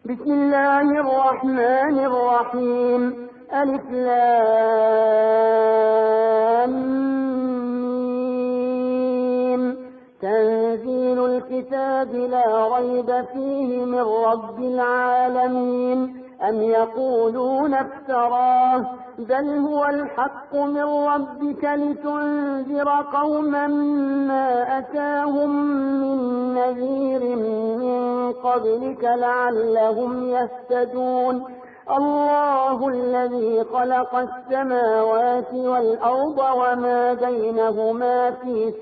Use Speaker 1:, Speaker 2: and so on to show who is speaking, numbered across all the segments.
Speaker 1: بسم الله الرحمن الرحيم. ألف لام ميم. تنزيل الكتاب لا ريب فيه من رب العالمين. أم يقولون افتراه بل هو الحق من ربك لتنذر قوما ما أتاهم من نذير من قبلك لعلهم يهتدون. الله الذي خلق السماوات والأرض وما بينهما في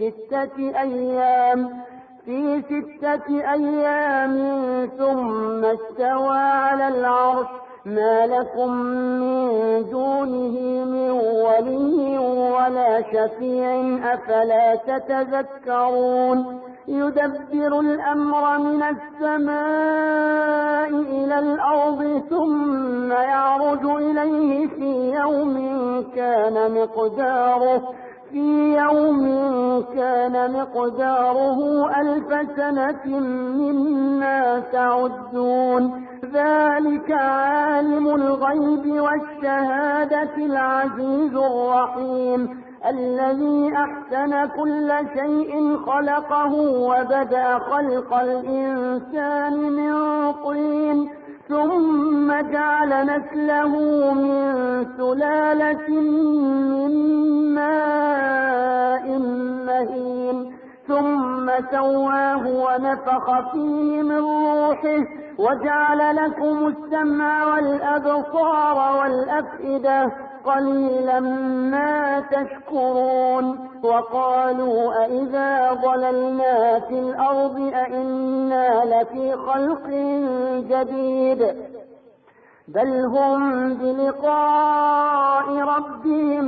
Speaker 1: ستة أيام ثم استوى على العرش. ما لكم من دونه من ولي ولا شفيع أفلا تتذكرون. يدبر الأمر من السماء إلى الأرض ثم يعرج إليه في يوم كان مقداره 1000 سنة مما تعدون. ذلك عالم الغيب والشهادة العزيز الرحيم الذي أحسن كل شيء خلقه وبدأ خلق الإنسان من طين ثم جعل نسله من سلالة من ماء مهين ثم سواه ونفخ فيه من روحه وجعل لكم السمع والأبصار والأفئدة قليلا ما تشكرون. وقالوا أئذا ضللنا في الأرض أئنا لفي خلق جديد بل هم بلقاء ربهم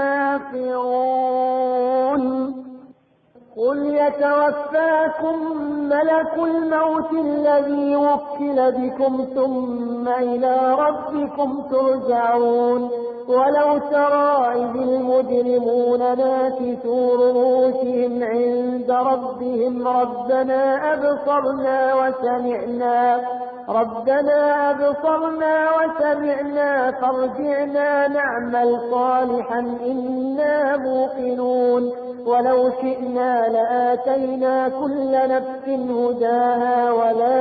Speaker 1: كافرون. قل يتوفاكم ملك الموت الذي وكل بكم ثم إلى ربكم ترجعون. ولو ترى إذ المجرمون ناكثوا رؤوسهم عند ربهم ربنا أبصرنا وسمعنا فارجعنا نعمل صالحا إنا موقنون. ولو شئنا لآتينا كل نفس هداها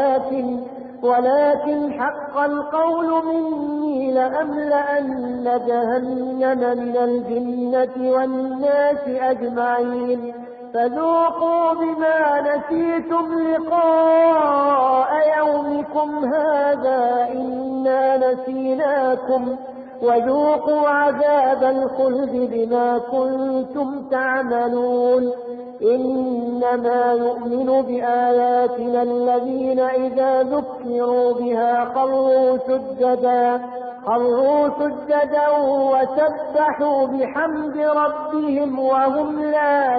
Speaker 1: ولكن حق القول مني لأملأن جهنم من الجنة والناس أجمعين. فذوقوا بما نسيتم لقاء يومكم هذا إنا نسيناكم وذوقوا عذاب الخلد بما كنتم تعملون. إنما يؤمن بآياتنا الذين إذا ذكروا بها خروا سجدا وسبحوا بحمد ربهم وهم لا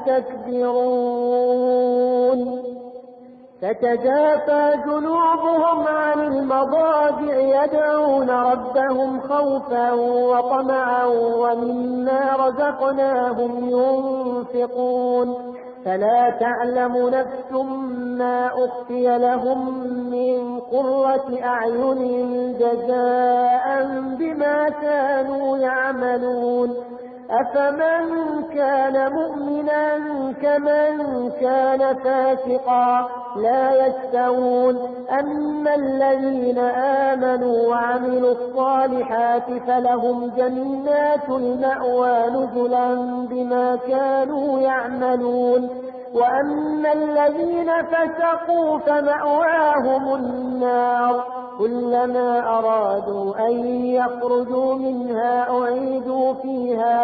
Speaker 1: يستكبرون. تتجافى جنوبهم عن المضاجع يدعون ربهم خوفا وطمعا ومما رزقناهم ينفقون. فلا تعلم نفس ما أخفي لهم من قرة أعين جزاء بما كانوا يعملون. أفمن كان مؤمنا كمن كان فاسقا لا يستوون. أما الذين آمنوا وعملوا الصالحات فلهم جنات المأوى نزلا بما كانوا يعملون. وأما الذين فسقوا فمأواهم النار كلما أرادوا أن يخرجوا منها أعيدوا فيها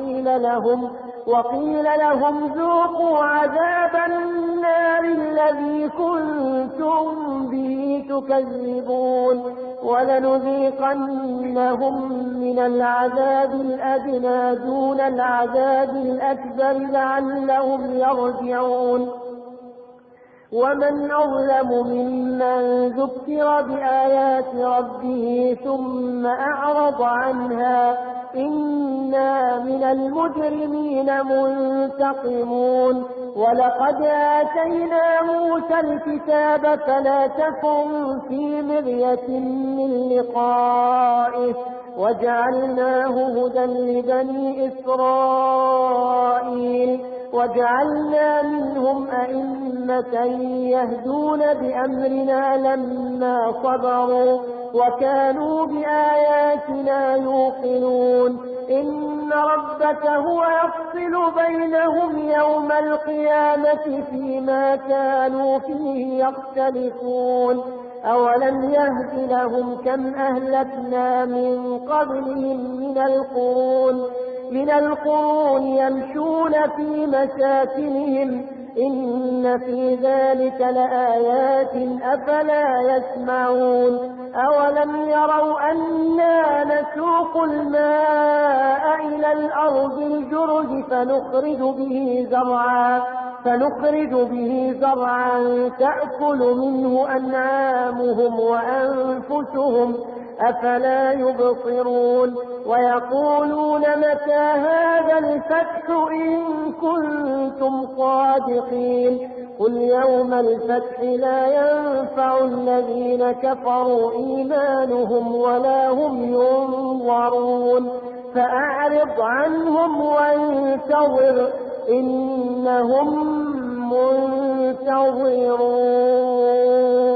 Speaker 1: وقيل لهم ذوقوا عذاب النار الذي كنتم به تكذبون. ولنذيقنهم من العذاب الأدنى دون العذاب الأكبر لعلهم يرجعون. ومن أظلم ممن ذكر بآيات ربه ثم أعرض عنها إنا من المجرمين منتقمون ولقد آتينا موسى الكتاب فلا تكن في مرية من لقائه وجعلناه هدى لبني إسرائيل وجعلنا منهم أئمة يهدون بأمرنا لما صبروا وكانوا بآياتنا يوقنون إن ربك هو يفصل بينهم يوم القيامة فيما كانوا فيه يختلفون أولم يهد لهم كم أهلكنا من قبلهم من القرون يمشون في مساكنهم إن في ذلك لآيات أفلا يسمعون أولم يروا أنا نسوق الماء إلى الأرض الجرز فنخرج به زرعا تأكل منه أنعامهم وأنفسهم أفلا يبصرون ويقولون متى هذا الفتح إن كنتم صادقين قل يوم الفتح لا ينفع الذين كفروا إيمانهم ولا هم ينظرون فأعرض عنهم وانتظر إنهم منتظرون.